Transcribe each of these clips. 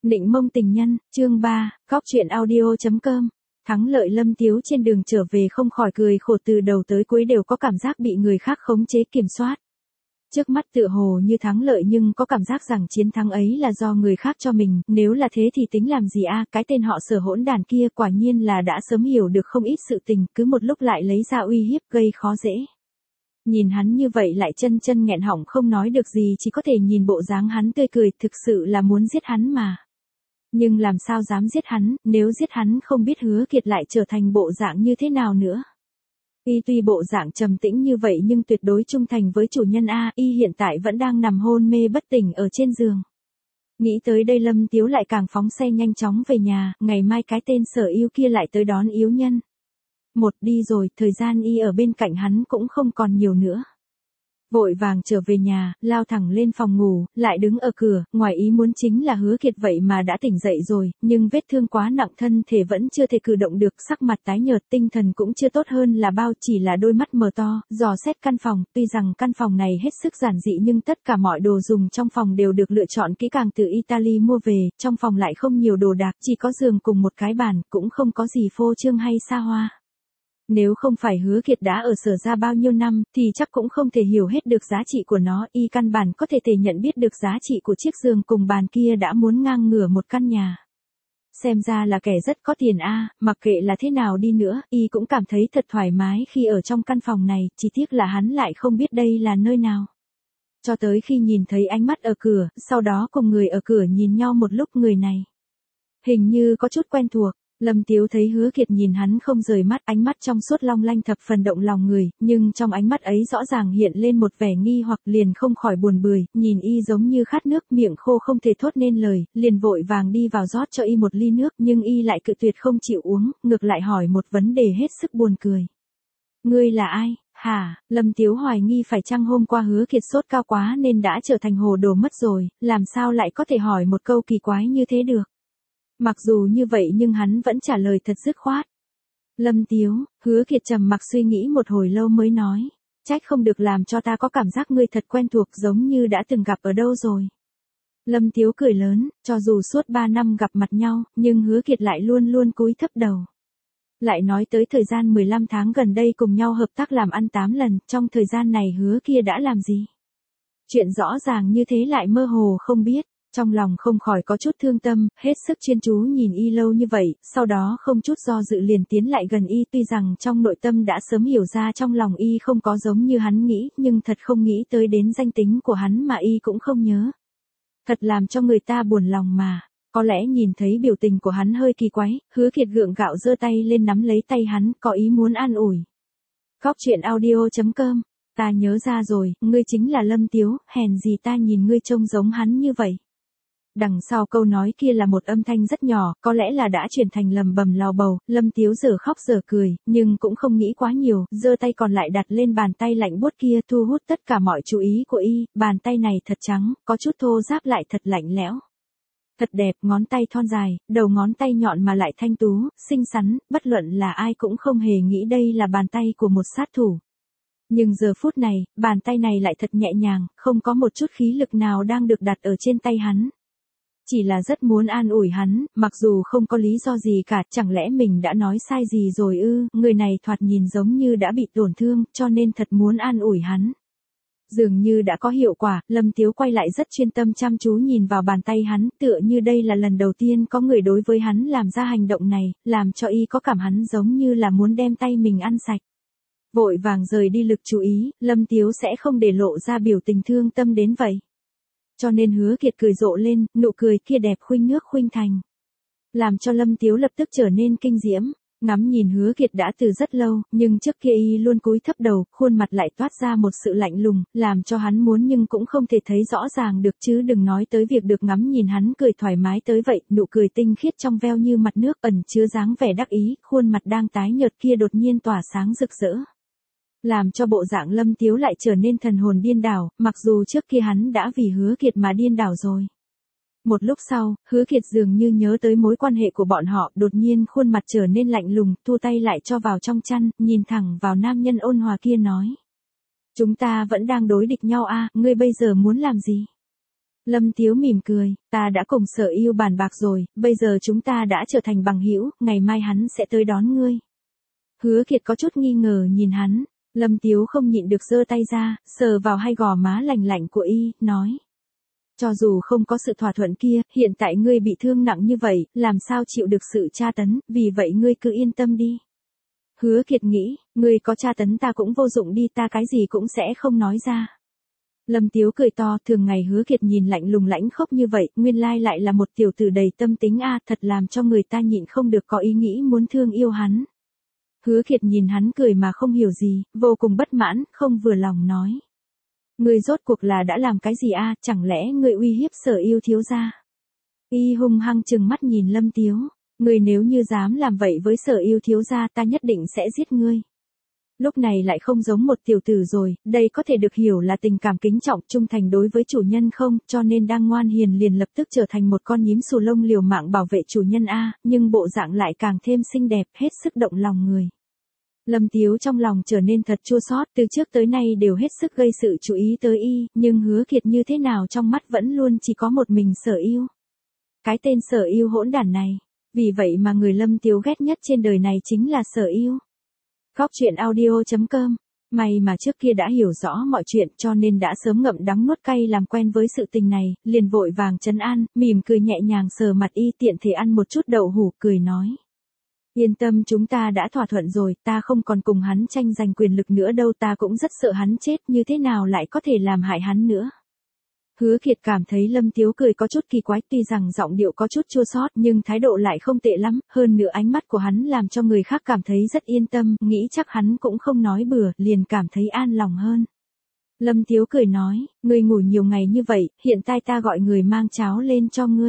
Định mông tình nhân, chương 3, góc truyện audio.com. Thắng lợi Lâm Tiếu trên đường trở về không khỏi cười khổ, từ đầu tới cuối đều có cảm giác bị người khác khống chế kiểm soát. Trước mắt tựa hồ như thắng lợi nhưng có cảm giác rằng chiến thắng ấy là do người khác cho mình, nếu là thế thì tính làm gì a? Cái tên họ Sở hỗn đàn kia quả nhiên là đã sớm hiểu được không ít sự tình, cứ một lúc lại lấy ra uy hiếp gây khó dễ. Nhìn hắn như vậy lại chân chân nghẹn họng không nói được gì, chỉ có thể nhìn bộ dáng hắn tươi cười, thực sự là muốn giết hắn mà. Nhưng làm sao dám giết hắn, nếu giết hắn không biết Hứa Kiệt lại trở thành bộ dạng như thế nào nữa. Y tuy bộ dạng trầm tĩnh như vậy nhưng tuyệt đối trung thành với chủ nhân a, y hiện tại vẫn đang nằm hôn mê bất tỉnh ở trên giường. Nghĩ tới đây Lâm Tiếu lại càng phóng xe nhanh chóng về nhà, ngày mai cái tên Sở Yêu kia lại tới đón yếu nhân. Một đi rồi, thời gian y ở bên cạnh hắn cũng không còn nhiều nữa. Vội vàng trở về nhà, lao thẳng lên phòng ngủ, lại đứng ở cửa, ngoài ý muốn chính là Hứa Kiệt vậy mà đã tỉnh dậy rồi, nhưng vết thương quá nặng thân thể vẫn chưa thể cử động được, sắc mặt tái nhợt, tinh thần cũng chưa tốt hơn là bao, chỉ là đôi mắt mờ to, dò xét căn phòng, tuy rằng căn phòng này hết sức giản dị nhưng tất cả mọi đồ dùng trong phòng đều được lựa chọn kỹ càng từ Italy mua về, trong phòng lại không nhiều đồ đạc, chỉ có giường cùng một cái bàn, cũng không có gì phô trương hay xa hoa. Nếu không phải Hứa Kiệt đã ở Sở ra bao nhiêu năm, thì chắc cũng không thể hiểu hết được giá trị của nó, y căn bản có thể nhận biết được giá trị của chiếc giường cùng bàn kia đã muốn ngang ngửa một căn nhà. Xem ra là kẻ rất có tiền a, mặc kệ là thế nào đi nữa, y cũng cảm thấy thật thoải mái khi ở trong căn phòng này, chỉ tiếc là hắn lại không biết đây là nơi nào. Cho tới khi nhìn thấy ánh mắt ở cửa, sau đó cùng người ở cửa nhìn nhau một lúc, người này hình như có chút quen thuộc. Lâm Tiếu thấy Hứa Kiệt nhìn hắn không rời mắt, ánh mắt trong suốt long lanh thập phần động lòng người, nhưng trong ánh mắt ấy rõ ràng hiện lên một vẻ nghi hoặc, liền không khỏi buồn bười, nhìn y giống như khát nước, miệng khô không thể thốt nên lời, liền vội vàng đi vào rót cho y một ly nước, nhưng y lại cự tuyệt không chịu uống, ngược lại hỏi một vấn đề hết sức buồn cười. Ngươi là ai? Hả? Lâm Tiếu hoài nghi phải chăng hôm qua Hứa Kiệt sốt cao quá nên đã trở thành hồ đồ mất rồi, làm sao lại có thể hỏi một câu kỳ quái như thế được. Mặc dù như vậy nhưng hắn vẫn trả lời thật dứt khoát. Lâm Tiếu, Hứa Kiệt trầm mặc suy nghĩ một hồi lâu mới nói. Trách không được, làm cho ta có cảm giác ngươi thật quen thuộc, giống như đã từng gặp ở đâu rồi. Lâm Tiếu cười lớn, cho dù suốt 3 năm gặp mặt nhau, nhưng Hứa Kiệt lại luôn luôn cúi thấp đầu. Lại nói tới thời gian 15 tháng gần đây cùng nhau hợp tác làm ăn 8 lần, trong thời gian này Hứa kia đã làm gì? Chuyện rõ ràng như thế lại mơ hồ không biết. Trong lòng không khỏi có chút thương tâm, hết sức chuyên chú nhìn y lâu như vậy, sau đó không chút do dự liền tiến lại gần y, tuy rằng trong nội tâm đã sớm hiểu ra trong lòng y không có giống như hắn nghĩ, nhưng thật không nghĩ tới đến danh tính của hắn mà y cũng không nhớ. Thật làm cho người ta buồn lòng mà. Có lẽ nhìn thấy biểu tình của hắn hơi kỳ quái, Hứa Kiệt gượng gạo giơ tay lên nắm lấy tay hắn, có ý muốn an ủi. Góc truyện audio.com. Ta nhớ ra rồi, ngươi chính là Lâm Tiếu, hèn gì ta nhìn ngươi trông giống hắn như vậy. Đằng sau câu nói kia là một âm thanh rất nhỏ, có lẽ là đã chuyển thành lầm bầm lầu bầu, Lâm Tiếu giờ khóc giờ cười, nhưng cũng không nghĩ quá nhiều, giơ tay còn lại đặt lên bàn tay lạnh buốt kia, thu hút tất cả mọi chú ý của y, bàn tay này thật trắng, có chút thô ráp lại thật lạnh lẽo. Thật đẹp, ngón tay thon dài, đầu ngón tay nhọn mà lại thanh tú, xinh xắn, bất luận là ai cũng không hề nghĩ đây là bàn tay của một sát thủ. Nhưng giờ phút này, bàn tay này lại thật nhẹ nhàng, không có một chút khí lực nào đang được đặt ở trên tay hắn. Chỉ là rất muốn an ủi hắn, mặc dù không có lý do gì cả, chẳng lẽ mình đã nói sai gì rồi ư, người này thoạt nhìn giống như đã bị tổn thương, cho nên thật muốn an ủi hắn. Dường như đã có hiệu quả, Lâm Tiếu quay lại rất chuyên tâm chăm chú nhìn vào bàn tay hắn, tựa như đây là lần đầu tiên có người đối với hắn làm ra hành động này, làm cho y có cảm hắn giống như là muốn đem tay mình ăn sạch. Vội vàng rời đi lực chú ý, Lâm Tiếu sẽ không để lộ ra biểu tình thương tâm đến vậy. Cho nên Hứa Kiệt cười rộ lên, nụ cười kia đẹp khuynh nước khuynh thành. Làm cho Lâm Tiếu lập tức trở nên kinh diễm, ngắm nhìn Hứa Kiệt đã từ rất lâu, nhưng trước kia y luôn cúi thấp đầu, khuôn mặt lại toát ra một sự lạnh lùng, làm cho hắn muốn nhưng cũng không thể thấy rõ ràng được, chứ đừng nói tới việc được ngắm nhìn hắn cười thoải mái tới vậy, nụ cười tinh khiết trong veo như mặt nước, ẩn chứa dáng vẻ đắc ý, khuôn mặt đang tái nhợt kia đột nhiên tỏa sáng rực rỡ. Làm cho bộ dạng Lâm Tiếu lại trở nên thần hồn điên đảo, mặc dù trước kia hắn đã vì Hứa Kiệt mà điên đảo rồi. Một lúc sau, Hứa Kiệt dường như nhớ tới mối quan hệ của bọn họ, đột nhiên khuôn mặt trở nên lạnh lùng, thu tay lại cho vào trong chăn, nhìn thẳng vào nam nhân ôn hòa kia nói. Chúng ta vẫn đang đối địch nhau a, ngươi bây giờ muốn làm gì? Lâm Tiếu mỉm cười, ta đã cùng Sở Yêu bàn bạc rồi, bây giờ chúng ta đã trở thành bằng hữu, ngày mai hắn sẽ tới đón ngươi. Hứa Kiệt có chút nghi ngờ nhìn hắn, Lâm Tiếu không nhịn được giơ tay ra, sờ vào hai gò má lạnh lạnh của y, nói. Cho dù không có sự thỏa thuận kia, hiện tại ngươi bị thương nặng như vậy, làm sao chịu được sự tra tấn, vì vậy ngươi cứ yên tâm đi. Hứa Kiệt nghĩ, ngươi có tra tấn ta cũng vô dụng đi, ta cái gì cũng sẽ không nói ra. Lâm Tiếu cười to, thường ngày Hứa Kiệt nhìn lạnh lùng lãnh khốc như vậy, nguyên lai lại là một tiểu tử đầy tâm tính a, thật làm cho người ta nhịn không được có ý nghĩ muốn thương yêu hắn. Hứa Kiệt nhìn hắn cười mà không hiểu gì, vô cùng bất mãn, không vừa lòng nói. Ngươi rốt cuộc là đã làm cái gì a, chẳng lẽ ngươi uy hiếp Sở Yêu thiếu gia? Y hung hăng trừng mắt nhìn Lâm Tiếu, ngươi nếu như dám làm vậy với Sở Yêu thiếu gia ta nhất định sẽ giết ngươi. Lúc này lại không giống một tiểu tử rồi, đây có thể được hiểu là tình cảm kính trọng trung thành đối với chủ nhân không, cho nên đang ngoan hiền liền lập tức trở thành một con nhím xù lông liều mạng bảo vệ chủ nhân a, nhưng bộ dạng lại càng thêm xinh đẹp, hết sức động lòng người. Lâm Tiếu trong lòng trở nên thật chua xót, từ trước tới nay đều hết sức gây sự chú ý tới y, nhưng Hứa Kiệt như thế nào trong mắt vẫn luôn chỉ có một mình Sở Yêu. Cái tên Sở Yêu hỗn đản này, vì vậy mà người Lâm Tiếu ghét nhất trên đời này chính là Sở Yêu. Góc truyện audio.com. May mà trước kia đã hiểu rõ mọi chuyện cho nên đã sớm ngậm đắng nuốt cay làm quen với sự tình này, liền vội vàng trấn an, mỉm cười nhẹ nhàng sờ mặt y tiện thể ăn một chút đậu hũ, cười nói. Yên tâm, chúng ta đã thỏa thuận rồi, ta không còn cùng hắn tranh giành quyền lực nữa đâu, ta cũng rất sợ hắn chết, như thế nào lại có thể làm hại hắn nữa. Hứa Kiệt cảm thấy Lâm Tiếu cười có chút kỳ quái, tuy rằng giọng điệu có chút chua xót nhưng thái độ lại không tệ lắm, hơn nữa ánh mắt của hắn làm cho người khác cảm thấy rất yên tâm, nghĩ chắc hắn cũng không nói bừa, liền cảm thấy an lòng hơn. Lâm Tiếu cười nói, ngươi ngủ nhiều ngày như vậy, hiện tại ta gọi người mang cháo lên cho ngươi.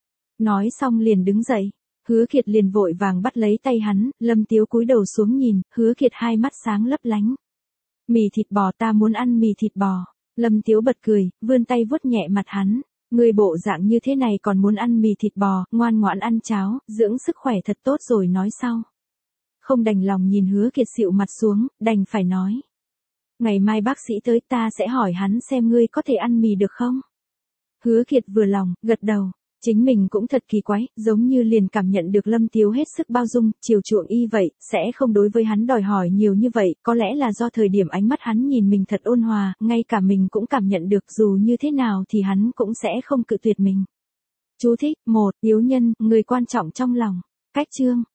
Nói xong liền đứng dậy, Hứa Kiệt liền vội vàng bắt lấy tay hắn, Lâm Tiếu cúi đầu xuống nhìn, Hứa Kiệt hai mắt sáng lấp lánh. Mì thịt bò, ta muốn ăn mì thịt bò. Lâm Tiếu bật cười, vươn tay vuốt nhẹ mặt hắn, ngươi bộ dạng như thế này còn muốn ăn mì thịt bò, ngoan ngoãn ăn cháo, dưỡng sức khỏe thật tốt rồi nói sau. Không đành lòng nhìn Hứa Kiệt xịu mặt xuống, đành phải nói. Ngày mai bác sĩ tới ta sẽ hỏi hắn xem ngươi có thể ăn mì được không? Hứa Kiệt vừa lòng, gật đầu. Chính mình cũng thật kỳ quái, giống như liền cảm nhận được Lâm Tiếu hết sức bao dung, chiều chuộng y vậy, sẽ không đối với hắn đòi hỏi nhiều như vậy, có lẽ là do thời điểm ánh mắt hắn nhìn mình thật ôn hòa, ngay cả mình cũng cảm nhận được dù như thế nào thì hắn cũng sẽ không cự tuyệt mình. Chú thích, 1. Yếu nhân, người quan trọng trong lòng. Cách chương.